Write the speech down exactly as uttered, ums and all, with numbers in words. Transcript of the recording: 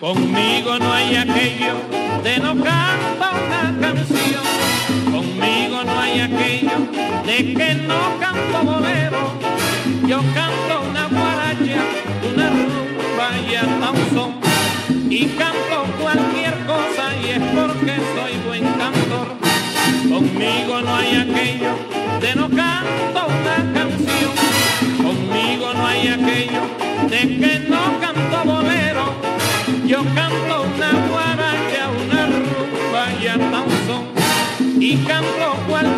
Conmigo no hay aquello de no canto una canción. Conmigo no hay aquello de que no canto bolero. Yo canto una guaracha, una rumba y hasta un son. Y canto cualquier cosa y es porque soy buen cantor. Conmigo no hay aquello de no canto una canción. Conmigo no hay aquello de que no canto bolero. Yo canto una guaracha, una rumba y hasta un son. Y canto cualquier